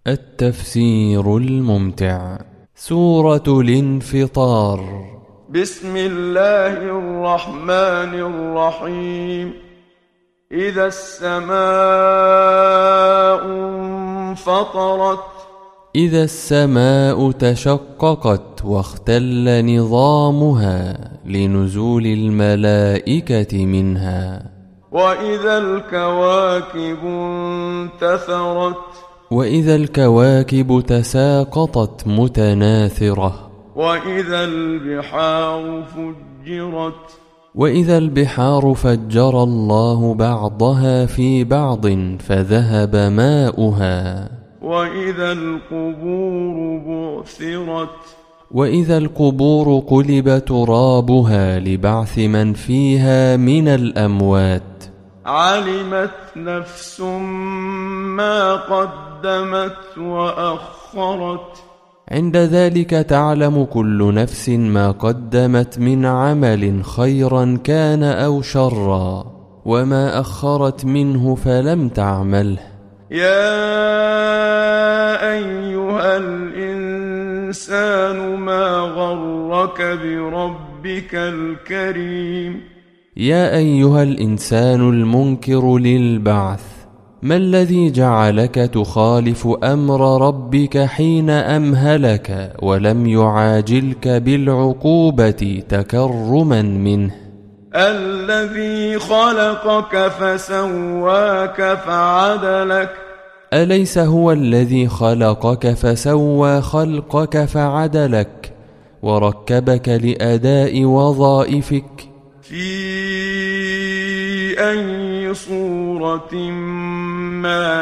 التفسير الممتع. سورة الانفطار. بسم الله الرحمن الرحيم. إذا السماء انفطرت. إذا السماء تشققت واختل نظامها لنزول الملائكة منها. وإذا الكواكب انتثرت. وإذا الكواكب تساقطت متناثرة. وإذا البحار فجرت. وإذا البحار فجر الله بعضها في بعض فذهب ماؤها. وإذا القبور بعثرت. وإذا القبور قلب ترابها لبعث من فيها من الأموات. علمت نفس ما قدمت وأخرت. عند ذلك تعلم كل نفس ما قدمت من عمل خيرا كان أو شرا، وما أخرت منه فلم تعمله. يا أيها الإنسان ما غرك بربك الكريم. يا أيها الإنسان المنكر للبعث، ما الذي جعلك تخالف أمر ربك حين أمهلك ولم يعاجلك بالعقوبة تكرما منه؟ الذي خلقك فسواك فعدلك. أليس هو الذي خلقك فسوى خلقك فعدلك وركبك لأداء وظائفك؟ في أي صورة ما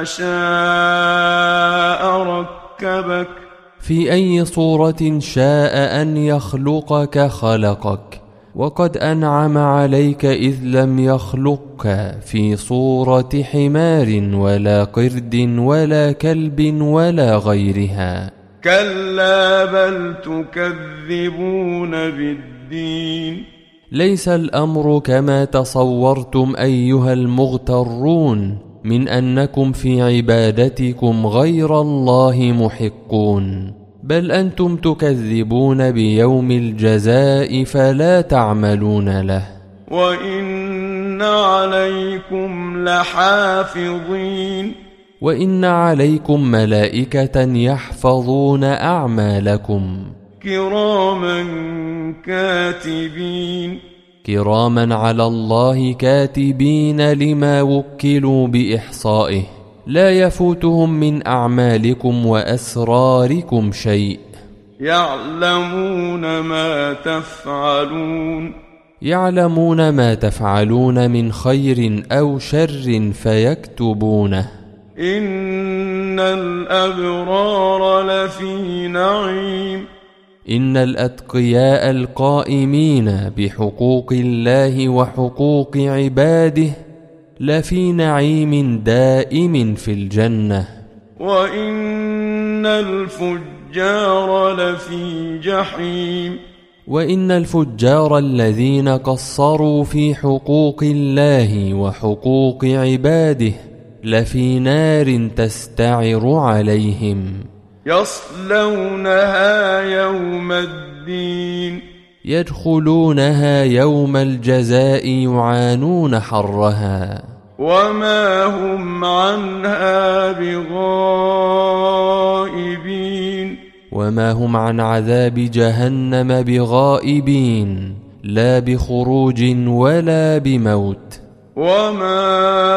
شاء ركبك. في أي صورة شاء أن يخلقك خلقك، وقد أنعم عليك إذ لم يخلقك في صورة حمار ولا قرد ولا كلب ولا غيرها. كلا بل تكذبون بالدين. ليس الأمر كما تصورتم أيها المغترون من أنكم في عبادتكم غير الله محقون، بل أنتم تكذبون بيوم الجزاء فلا تعملون له. وإن عليكم لحافظين. وإن عليكم ملائكة يحفظون أعمالكم. كراما كاتبين. كراما على الله كاتبين لما وكلوا بإحصائه، لا يفوتهم من أعمالكم وأسراركم شيء. يعلمون ما تفعلون. يعلمون ما تفعلون من خير أو شر فيكتبونه. إن الأبرار لفي نعيم. إن الأتقياء القائمين بحقوق الله وحقوق عباده لفي نعيم دائم في الجنة. وإن الفجار لفي جحيم. وإن الفجار الذين قصروا في حقوق الله وحقوق عباده لفي نار تستعر عليهم. يصلونها يوم الدين. يدخلونها يوم الجزاء يعانون حرها. وما هم عنها بغائبين. وما هم عن عذاب جهنم بغائبين، لا بخروج ولا بموت. وما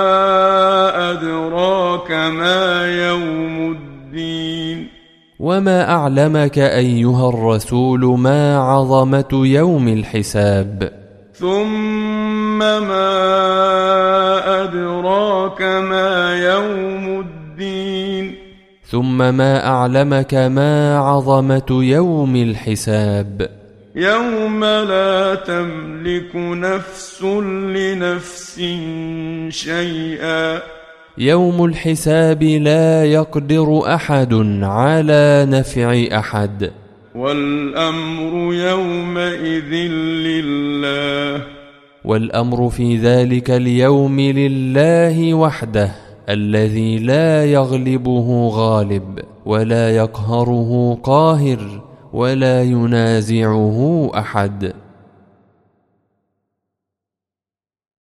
أدراك ما يوم الدين. وما أعلمك أيها الرسول ما عظمة يوم الحساب. ثم ما أدراك ما يوم الدين. ثم ما أعلمك ما عظمة يوم الحساب. يوم لا تملك نفس لنفس شيئا. يوم الحساب لا يقدر أحد على نفع أحد. والأمر يومئذ لله. والأمر في ذلك اليوم لله وحده الذي لا يغلبه غالب ولا يقهره قاهر ولا ينازعه أحد.